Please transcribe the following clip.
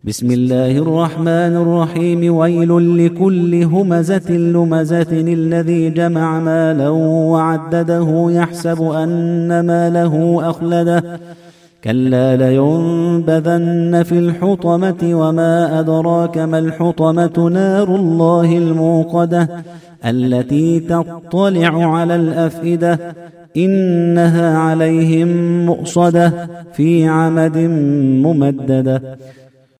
بسم الله الرحمن الرحيم. ويل لكل همزة لمزة الذي جمع مالا وعدده يحسب أن ماله أخلده كلا لينبذن في الحطمة وما أدراك ما الحطمة نار الله الموقدة التي تطلع على الأفئدة إنها عليهم مؤصدة في عمد ممددة.